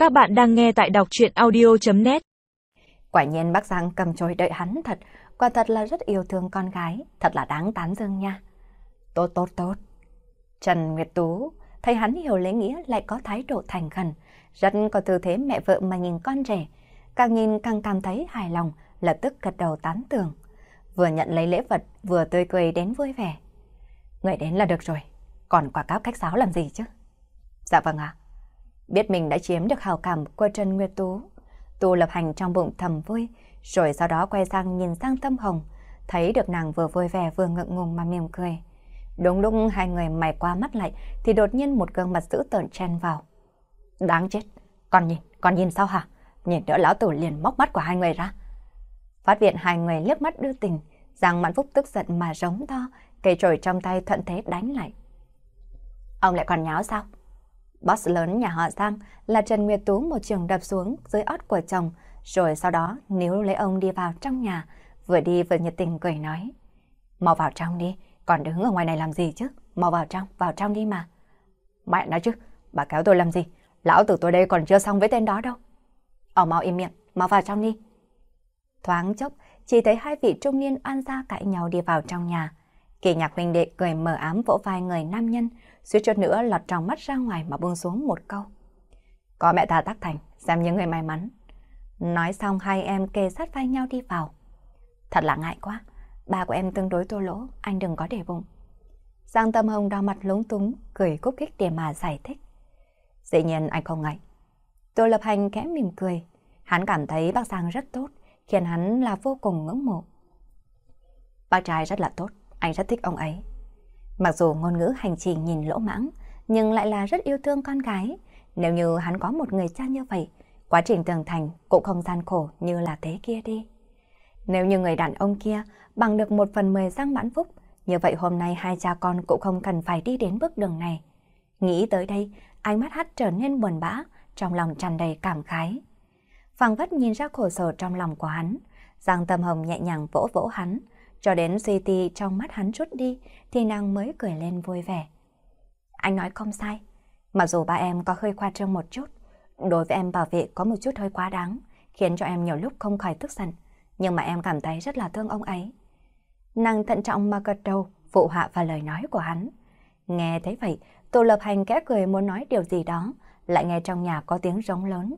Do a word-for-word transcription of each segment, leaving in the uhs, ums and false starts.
Các bạn đang nghe tại đọc truyện audio chấm net. Quả nhiên bác Giang cầm chổi đợi hắn thật, quả thật là rất yêu thương con gái, thật là đáng tán dương nha. Tốt tốt tốt. Trần Nguyệt Tú thấy hắn hiểu lễ nghĩa lại có thái độ thành khẩn, rất có tư thế mẹ vợ mà nhìn con rể, càng nhìn càng cảm thấy hài lòng, lập tức gật đầu tán thưởng. Vừa nhận lấy lễ vật, vừa tươi cười đến vui vẻ. Người đến là được rồi, còn quả cáo khách sáo làm gì chứ? Dạ vâng ạ. Biết mình đã chiếm được hào cảm của Trần Nguyệt Tú, Tu Lập Hành trong bụng thầm vui, rồi sau đó quay sang nhìn sang Tâm Hồng, thấy được nàng vừa vui vẻ vừa ngượng ngùng mà mỉm cười. Đúng lúc hai người mày qua mắt lại thì đột nhiên một gương mặt dữ tợn chen vào. Đáng chết, con nhìn, con nhìn sao hả? Nhìn đỡ lão tử liền móc mắt của hai người ra. Phát hiện hai người liếc mắt đưa tình, Giang Mạn Phúc tức giận mà rống to, cây chổi trong tay thuận thế đánh lại. Ông lại còn nháo sao? Boss lớn nhà họ Giang là Trần Nguyệt Tú một trường đập xuống dưới ót của chồng, rồi sau đó níu lấy ông đi vào trong nhà, vừa đi vừa nhiệt tình cười nói. Mau vào trong đi, còn đứng ở ngoài này làm gì chứ? Mau vào trong, vào trong đi mà. Mẹ nói chứ, bà kéo tôi làm gì? Lão tử tôi đây còn chưa xong với tên đó đâu. Ờ mau im miệng, mau vào trong đi. Thoáng chốc, chỉ thấy hai vị trung niên oan gia cãi nhau đi vào trong nhà. Kỳ Nhạc huynh đệ cười mờ ám vỗ vai người nam nhân, suýt chút nữa lọt trong mắt ra ngoài mà buông xuống một câu. Có mẹ ta tác thành, xem những người may mắn. Nói xong hai em kề sát vai nhau đi vào. Thật là ngại quá, ba của em tương đối thô lỗ, anh đừng có để bụng. Giang Tâm Hồng đau mặt lúng túng, cười khúc khích để mà giải thích. Dĩ nhiên anh không ngại. Tô Lập Hành khẽ mỉm cười, hắn cảm thấy bác Giang rất tốt, khiến hắn là vô cùng ngưỡng mộ. Bác trai rất là tốt, anh rất thích ông ấy. Mặc dù ngôn ngữ hành trì nhìn lỗ mãng, nhưng lại là rất yêu thương con gái. Nếu như hắn có một người cha như vậy, quá trình trưởng thành cũng không gian khổ như là thế kia đi. Nếu như người đàn ông kia bằng được một phần mười Giang Mãn Phúc, như vậy hôm nay hai cha con cũng không cần phải đi đến bước đường này. Nghĩ tới đây, ánh mắt hắn trở nên buồn bã, trong lòng tràn đầy cảm khái. Phảng phất nhìn ra khổ sở trong lòng của hắn, Giang Tâm Hồng nhẹ nhàng vỗ vỗ hắn, cho đến suy ti trong mắt hắn chút đi thì nàng mới cười lên vui vẻ. Anh nói không sai, mặc dù ba em có hơi khoa trương một chút, đối với em bảo vệ có một chút hơi quá đáng, khiến cho em nhiều lúc không khỏi tức giận, nhưng mà em cảm thấy rất là thương ông ấy. Nàng thận trọng mà gật đầu, phụ họa vào lời nói của hắn. Nghe thấy vậy, Tô Lập Hành kẽ cười muốn nói điều gì đó, lại nghe trong nhà có tiếng rống lớn.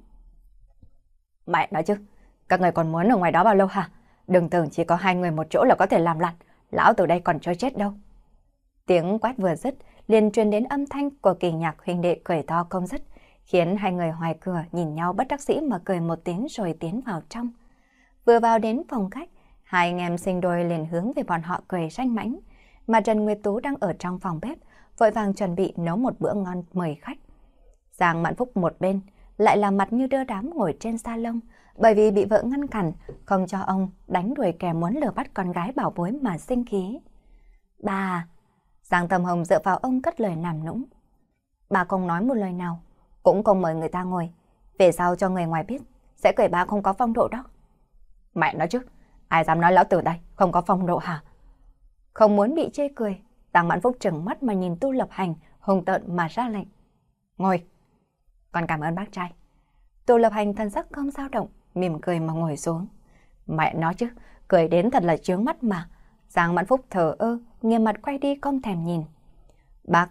Mẹ nói chứ, các người còn muốn ở ngoài đó bao lâu hả? Đừng tưởng chỉ có hai người một chỗ là có thể làm lặt, lão từ đây còn chưa chết đâu. Tiếng quát vừa dứt, liền truyền đến âm thanh của Kỳ Nhạc huynh đệ cười to không dứt, khiến hai người ngoài cửa nhìn nhau bất đắc dĩ mà cười một tiếng rồi tiến vào trong. Vừa vào đến phòng khách, hai anh em sinh đôi liền hướng về bọn họ cười ranh mãnh, mà Trần Nguyệt Tú đang ở trong phòng bếp, vội vàng chuẩn bị nấu một bữa ngon mời khách. Giang Mạn Phúc một bên, lại là mặt như đưa đám ngồi trên salon, bởi vì bị vợ ngăn cản, không cho ông đánh đuổi kẻ muốn lừa bắt con gái bảo bối mà sinh khí. Bà, Giang Tâm Hồng dựa vào ông cất lời làm nũng. Bà không nói một lời nào, cũng không mời người ta ngồi, về sau cho người ngoài biết, sẽ cười bà không có phong độ đó. Mẹ nói chứ, ai dám nói lão tử đây, không có phong độ hả? Không muốn bị chê cười, Giang Mạn Phúc trừng mắt mà nhìn Tu Lập Hành, hung tợn mà ra lệnh. Ngồi. Con cảm ơn bác trai. Tu Lập Hành thân sắc không dao động, mỉm cười mà ngồi xuống. Mẹ nói chứ, cười đến thật là chướng mắt mà. Giang Mạn Phúc thờ ơ, nghiêm mặt quay đi không thèm nhìn. Bác...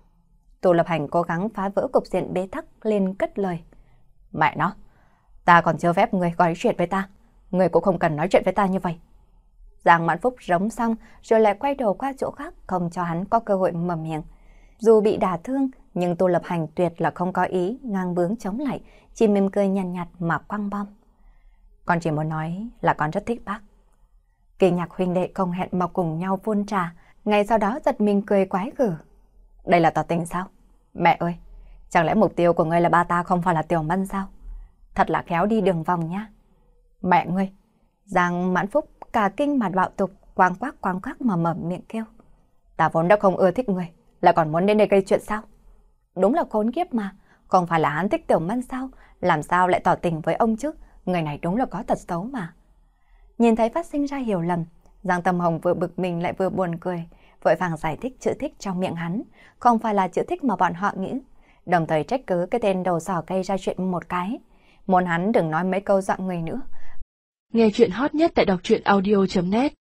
Tu Lập Hành cố gắng phá vỡ cục diện bế tắc lên cất lời. Mẹ nó, ta còn chưa phép người có nói chuyện với ta. Người cũng không cần nói chuyện với ta như vậy. Giang Mạn Phúc rống xong rồi lại quay đầu qua chỗ khác, không cho hắn có cơ hội mở miệng. Dù bị đả thương, nhưng Tu Lập Hành tuyệt là không có ý ngang bướng chống lại, chỉ mỉm cười nhàn nhạt, nhạt mà quăng bom. Con chỉ muốn nói là con rất thích bác. Kỳ Nhạc huynh đệ không hẹn mà cùng nhau phun trà, ngay sau đó giật mình cười quái gở. Đây là tỏ tình sao? Mẹ ơi, chẳng lẽ mục tiêu của ngươi là ba ta không phải là Tiểu Mân sao? Thật là khéo đi đường vòng nha. Mẹ ngươi, Giang Mãn Phúc cả kinh mà bạo tục, quang quác quang quác mà mở miệng kêu. Ta vốn đã không ưa thích ngươi, lại còn muốn đến đây gây chuyện sao? Đúng là khốn kiếp mà, không phải là hắn thích Tiểu Mân sao? Làm sao lại tỏ tình với ông chứ? Người này đúng là có tật xấu mà. Nhìn thấy phát sinh ra hiểu lầm, Giang Tâm Hồng vừa bực mình lại vừa buồn cười, vội vàng giải thích chữ thích trong miệng hắn, không phải là chữ thích mà bọn họ nghĩ. đồng thời trách cứ cái tên đầu sỏ gây ra chuyện một cái. Muốn hắn đừng nói mấy câu dọa người nữa. Nghe chuyện hot nhất tại đọc truyện audio chấm net